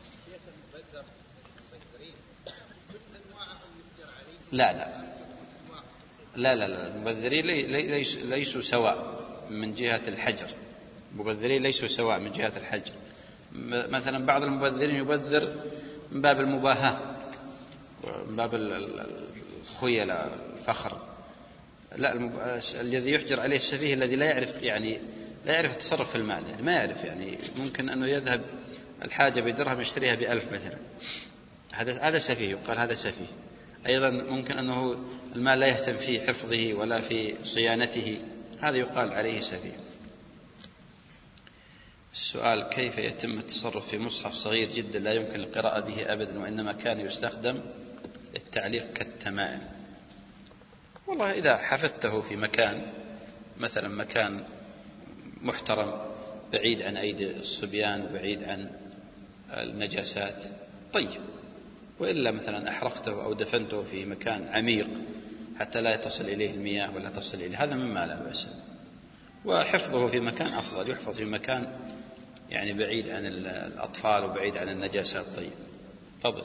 S1: لا لا لا لا لا المبذرين ليسوا سواء من جهة الحجر، المبذرين ليسوا سواء من جهة الحجر. مثلا بعض المبذرين يبذر من باب المباهاة، من باب الخيلاء الفخر. لا، الذي يحجر عليه السفيه الذي لا يعرف يعني لا يعرف التصرف في المال، يعني ما يعرف، يعني ممكن أنه يذهب الحاجة بدرهم يشتريها بألف مثلا، هذا هذا سفيه، يقال هذا سفيه. أيضا ممكن أنه المال لا يهتم في حفظه ولا في صيانته، هذا يقال عليه سفيه. السؤال: كيف يتم التصرف في مصحف صغير جدا لا يمكن القراءة به أبدا وإنما كان يستخدم للتعليق كالتمائم؟ والله إذا حفظته في مكان، مثلا مكان محترم بعيد عن أيدي الصبيان وبعيد عن النجاسات، طيب، وإلا مثلا أحرقته أو دفنته في مكان عميق حتى لا تصل إليه المياه ولا تصل إليه، هذا مما لا بأس. وحفظه في مكان أفضل، يحفظ في مكان يعني بعيد عن الأطفال وبعيد عن النجاسات. طيب، تفضل.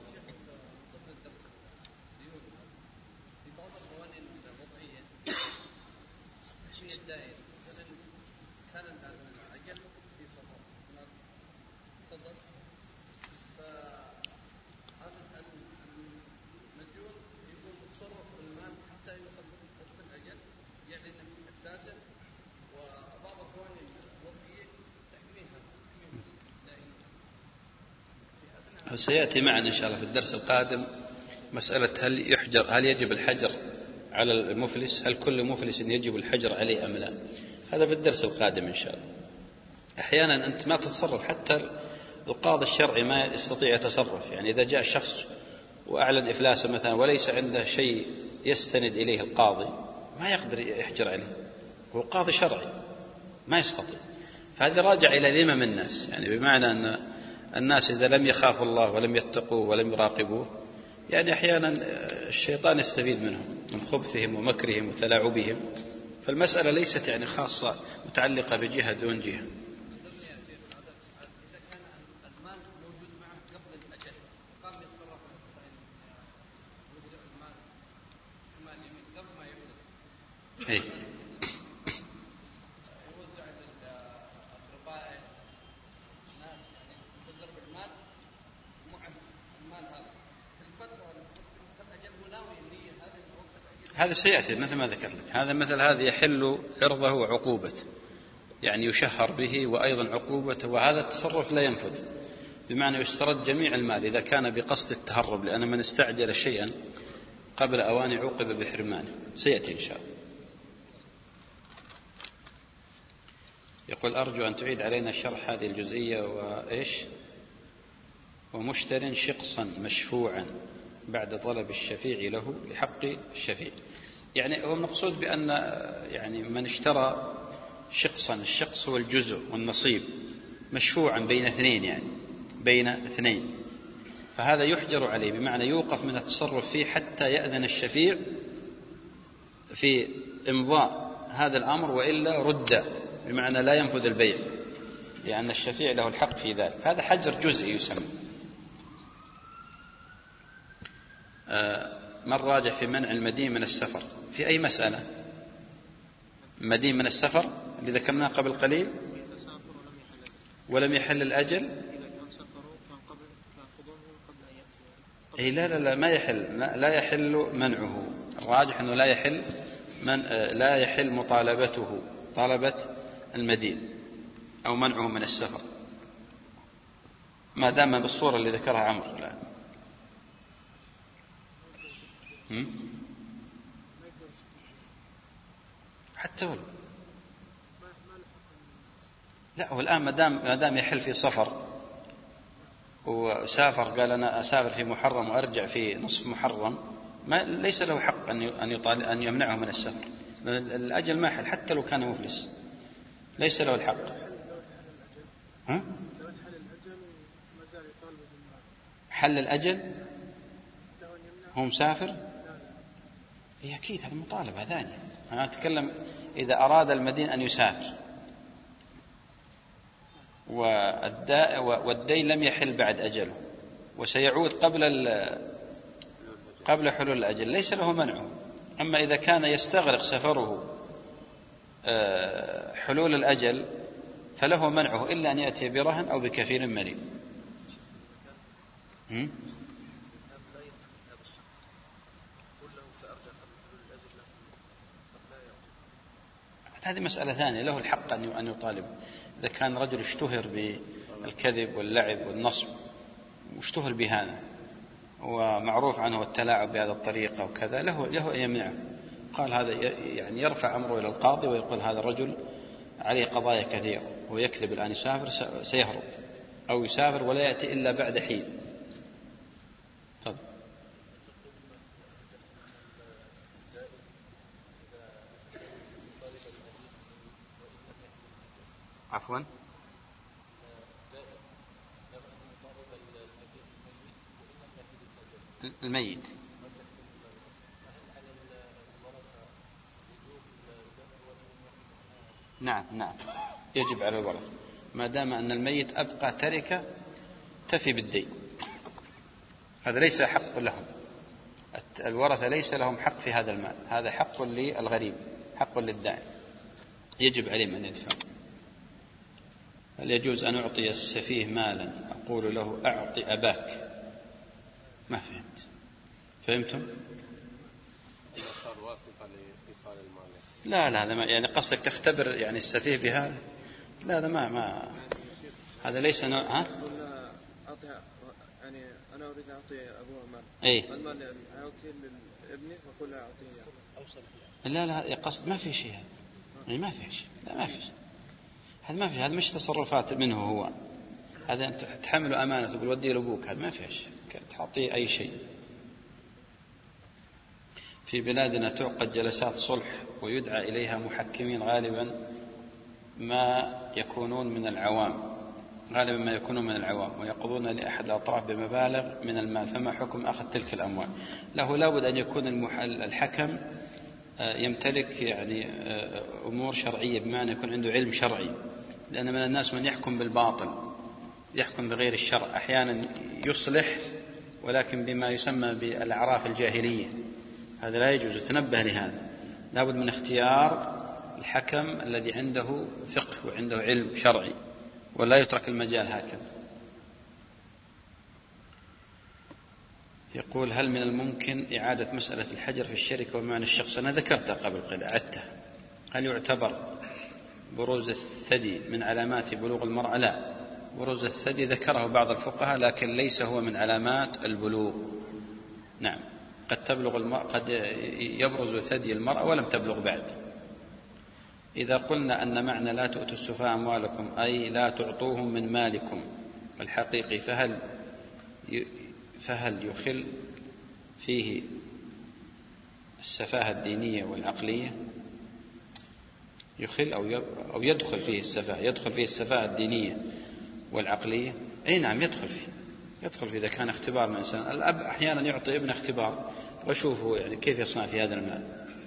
S1: سيأتي معنا إن شاء الله في الدرس القادم مسألة هل يحجر هل يجب الحجر على المفلس، هل كل مفلس يجب الحجر عليه أم لا؟ هذا في الدرس القادم إن شاء الله. أحيانا أنت ما تتصرف، حتى القاضي الشرعي ما يستطيع يتصرف، يعني إذا جاء شخص وأعلن إفلاسه مثلا وليس عنده شيء يستند إليه القاضي، ما يقدر يحجر عليه، هو قاضي شرعي ما يستطيع. فهذا راجع إلى ذمم الناس، يعني بمعنى أن الناس إذا لم يخافوا الله ولم يتقوه ولم يراقبوه، يعني أحيانا الشيطان يستفيد منهم، من خبثهم ومكرهم وتلاعبهم. فالمسألة ليست يعني خاصة متعلقة بجهة دون جهة. هي. هذا سيأتي مثل ما ذكر لك، هذا مثل هذا يحل عرضه وعقوبته، يعني يشهر به وأيضا عقوبته، وهذا التصرف لا ينفذ، بمعنى يسترد جميع المال إذا كان بقصد التهرب، لأن من استعجل شيئا قبل أوان عوقب بحرمانه. سيأتي إن شاء الله. يقول: أرجو أن تعيد علينا شرح هذه الجزئية. وإيش؟ ومشتر شقصا مشفوعا بعد طلب الشفيع له لحق الشفيع، يعني هو المقصود بأن يعني من اشترى شقصا، الشقص هو الجزء والنصيب، مشفوعا بين اثنين، يعني بين اثنين، فهذا يحجر عليه، بمعنى يوقف من التصرف فيه حتى يأذن الشفيع في إمضاء هذا الأمر، وإلا رد، بمعنى لا ينفذ البيع، لأن الشفيع له الحق في ذلك. هذا حجر جزئي يسمى. ما الراجح في منع المدين من السفر في أي مسألة؟ مدين من السفر اللي ذكرناه قبل قليل، ولم يحل الأجل. أي لا لا لا ما يحل، لا يحل منعه. الراجح أنه لا يحل من لا يحل مطالبته، طلبة المدين أو منعه من السفر، ما دام بالصورة اللي ذكرها عمرو. لا حتى ولو لا، والآن ما دام ما دام يحل في صفر وسافر، قال أنا أسافر في محرم وأرجع في نصف محرم، ما ليس له حق أن أن يطالب أن يمنعه من السفر. الأجل ما حل حتى لو كان مفلس، ليس له الحق. ها؟ حل الأجل هو مسافر؟ هي أكيد هذا مطالبة ثانية. أنا أتكلم إذا أراد المدين أن يسافر والدين لم يحل بعد أجله وسيعود قبل قبل حلول الأجل، ليس له منعه. أما إذا كان يستغرق سفره حلول الأجل فله منعه إلا أن يأتي برهن أو بكفيل مليء. هذه مسألة ثانية، له الحق أن يطالب. إذا كان رجل اشتهر بالكذب واللعب والنصب واشتهر بهذا ومعروف عنه التلاعب بهذا الطريقة وكذا، له له أن يمنعه. قال هذا يعني يرفع أمره إلى القاضي ويقول هذا الرجل عليه قضايا كثيرة ويكذب الآن، يسافر سيهرب أو يسافر ولا يأتي إلا بعد حين. طب عفوا الميت نعم نعم يجب على الورثة ما دام أن الميت أبقى تركة تفي بالدين. هذا ليس حق لهم، الورثة ليس لهم حق في هذا المال، هذا حق للغريب، حق للدائن، يجب عليهم أن يدفع. هل يجوز أن أعطي السفيه مالا أقول له أعطي أباك؟ ما فهمت. فهمتم؟ لا لا هذا ما يعني قصدك تختبر يعني السفيه بهذا؟ لا هذا ما ما هذا ليس نوع. ها؟
S3: يعني أنا أريد أعطي أبوه مال.
S1: إيه؟
S3: المال يعني أعطيه لابني وأقول له أعطيه.
S1: لا لا قصد ما في شيء هذا. يعني ما في شيء. لا ما في شيء. هذا ما في، هذا مش تصرفات منه هو، هذا أنت تحمله أمانة تقول ودي لأبوك، هذا ما في شيء، تعطيه أي شيء. في بلادنا تعقد جلسات صلح ويدعى إليها محكمين غالبا ما يكونون من العوام غالبا ما يكونون من العوام ويقضون لأحد الأطراف بمبالغ من المال، فما حكم أخذ تلك الأموال؟ له لابد أن يكون الحكم يمتلك يعني أمور شرعية، بمعنى يكون عنده علم شرعي، لأن من الناس من يحكم بالباطل، يحكم بغير الشرع، أحيانا يصلح ولكن بما يسمى بالأعراف الجاهلية، هذا لا يجوز. تنبه لهذا، لابد من اختيار الحكم الذي عنده فقه وعنده علم شرعي ولا يترك المجال هكذا. يقول هل من الممكن إعادة مسألة الحجر في الشركة ومعنى الشخص؟ أنا ذكرتها قبل قليل أعدتها. هل يعتبر بروز الثدي من علامات بلوغ المرأة؟ لا، بروز الثدي ذكره بعض الفقهاء لكن ليس هو من علامات البلوغ. نعم قد تبلغ المرأة، قد يبرز ثدي المرأة ولم تبلغ بعد. إذا قلنا أن معنى لا تؤتوا السفهاء أموالكم أي لا تعطوهم من مالكم الحقيقي، فهل فهل يخل فيه السفاهة الدينية والعقلية؟ يخل أو يدخل فيه السفاهة يدخل فيه السفاهة الدينية والعقلية؟ أي نعم يدخل فيه يدخل فيه إذا كان اختبار من الإنسان. الأب أحيانا يعطي ابن اختبار وشوفوا يعني كيف يصنع في هذا المال.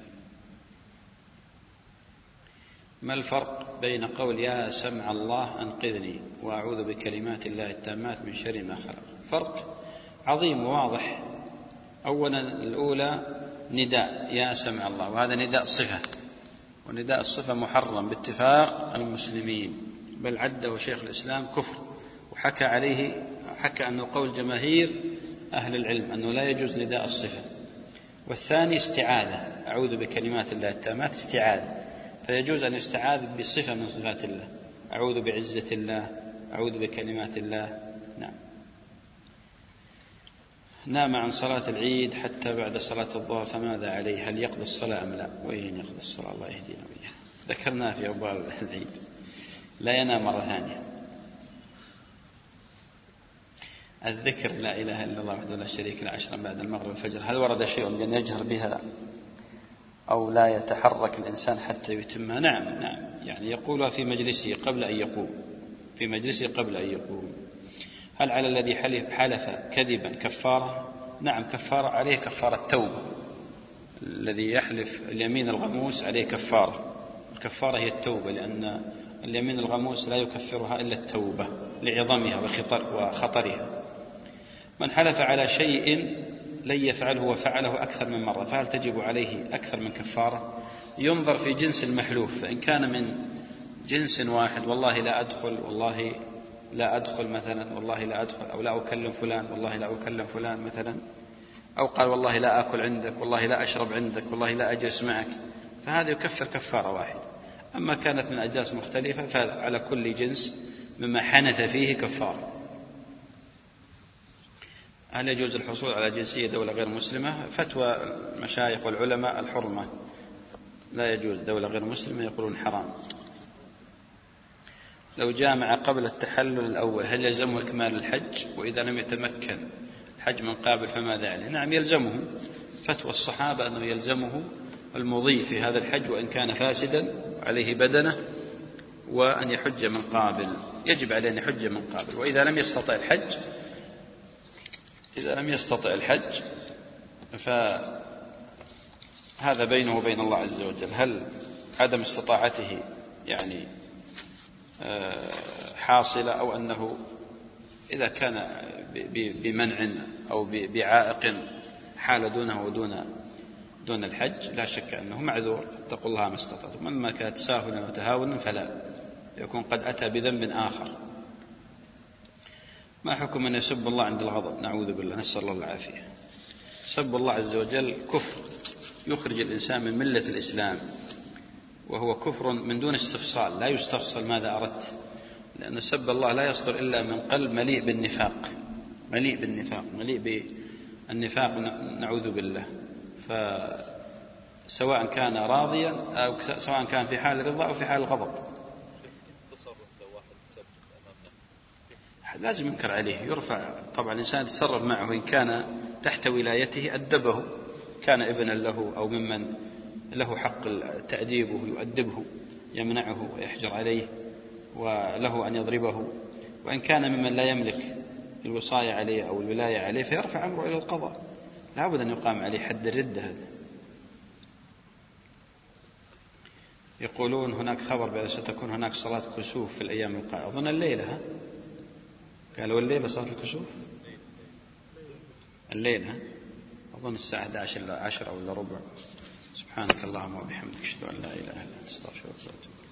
S1: ما الفرق بين قول يا سمع الله أنقذني وأعوذ بكلمات الله التامات من شر ما خلق؟ فرق عظيم وواضح. أولا الأولى نداء يا سمع الله، وهذا نداء صفة، ونداء الصفة محرم باتفاق المسلمين، بل عده شيخ الإسلام كفر، وحكى عليه حكى أنه قول جماهير أهل العلم أنه لا يجوز نداء الصفة. والثاني استعاذة، أعوذ بكلمات الله التامات استعاذة، فيجوز أن يستعاذ بصفة من صفات الله، أعوذ بعزة الله، أعوذ بكلمات الله. نعم. نام عن صلاة العيد حتى بعد صلاة الظهر فماذا عليه؟ هل يقضي الصلاة أم لا؟ وين يقضي الصلاة؟ الله يهدينا وإياه. ذكرناه في أبواب العيد. لا ينام مرة ثانية. الذكر لا إله إلا الله وحده لا شريك له عشرا بعد المغرب والفجر، هل ورد شيء بأن يجهر بها أو لا يتحرك الإنسان حتى يتمها؟ نعم نعم، يعني يقولها في مجلسه قبل أن يقوم، في مجلسه قبل أن يقوم. هل على الذي حلف كذبا كفارة؟ نعم كفارة، عليه كفارة توبة. الذي يحلف اليمين الغموس عليه كفارة، الكفارة هي التوبة، لأن اليمين الغموس لا يكفرها إلا التوبة لعظمها وخطرها. من حلف على شيء لن يفعله وفعله أكثر من مرة فهل تجب عليه أكثر من كفارة؟ ينظر في جنس المحلوف، فإن كان من جنس واحد، والله لا أدخل، والله لا أدخل مثلا، والله لا أدخل، أو لا أكلم فلان، والله لا أكلم فلان مثلا، أو قال والله لا أكل عندك، والله لا أشرب عندك، والله لا أجلس معك، فهذا يكفر كفارة واحدة. أما كانت من أجناس مختلفة فعلى كل جنس مما حنث فيه كفارة. هل يجوز الحصول على جنسية دولة غير مسلمة؟ فتوى المشايخ والعلماء الحرمة، لا يجوز، دولة غير مسلمة يقولون حرام. لو جامع قبل التحلل الأول هل يلزمه إكمال الحج؟ وإذا لم يتمكن الحج من قابل فماذا عليه؟ نعم يلزمه، فتوى الصحابة أنه يلزمه المضي في هذا الحج وإن كان فاسدا عليه بدنه، وأن يحج من قابل، يجب عليه أن يحج من قابل. وإذا لم يستطع الحج إذا لم يستطع الحج فهذا بينه وبين الله عز وجل، هل عدم استطاعته يعني حاصلة، أو أنه إذا كان بمنع أو بعائق حال دونه ودون دون الحج لا شك أنه معذور، اتقوا الله ما استطعتم. أما كان تساهلا وتهاونا فلا، يكون قد أتى بذنب آخر. ما حكم من يسب الله عند الغضب؟ نعوذ بالله، نسأل الله العافية. سب الله عز وجل كفر يخرج الإنسان من ملة الإسلام، وهو كفر من دون استفصال، لا يستفصل ماذا أردت، لأن سب الله لا يصدر إلا من قلب مليء بالنفاق، مليء بالنفاق مليء بالنفاق نعوذ بالله. فسواء كان راضيا أو سواء كان في حال الرضا أو في حال الغضب لازم ينكر عليه، يرفع. طبعا الإنسان يتصرف معه، إن كان تحت ولايته أدبه، كان ابنا له أو ممن له حق تأديبه يؤدبه، يمنعه ويحجر عليه، وله أن يضربه. وإن كان ممن لا يملك الوصاية عليه أو الولاية عليه فيرفع أمره إلى القضاء، لا بد أن يقام عليه حد الردة. هذا يقولون هناك خبر بأن ستكون هناك صلاة كسوف في الأيام القادمة، أظن الليلة، قالوا الليلة صلاة الكسوف، الليلة أظن الساعة أحد عشر إلى عشرة أو إلا ربع. سبحانك اللهم وبحمدك، أشهد أن لا إله إلا أنت، أستغفرك وأتوب إليك.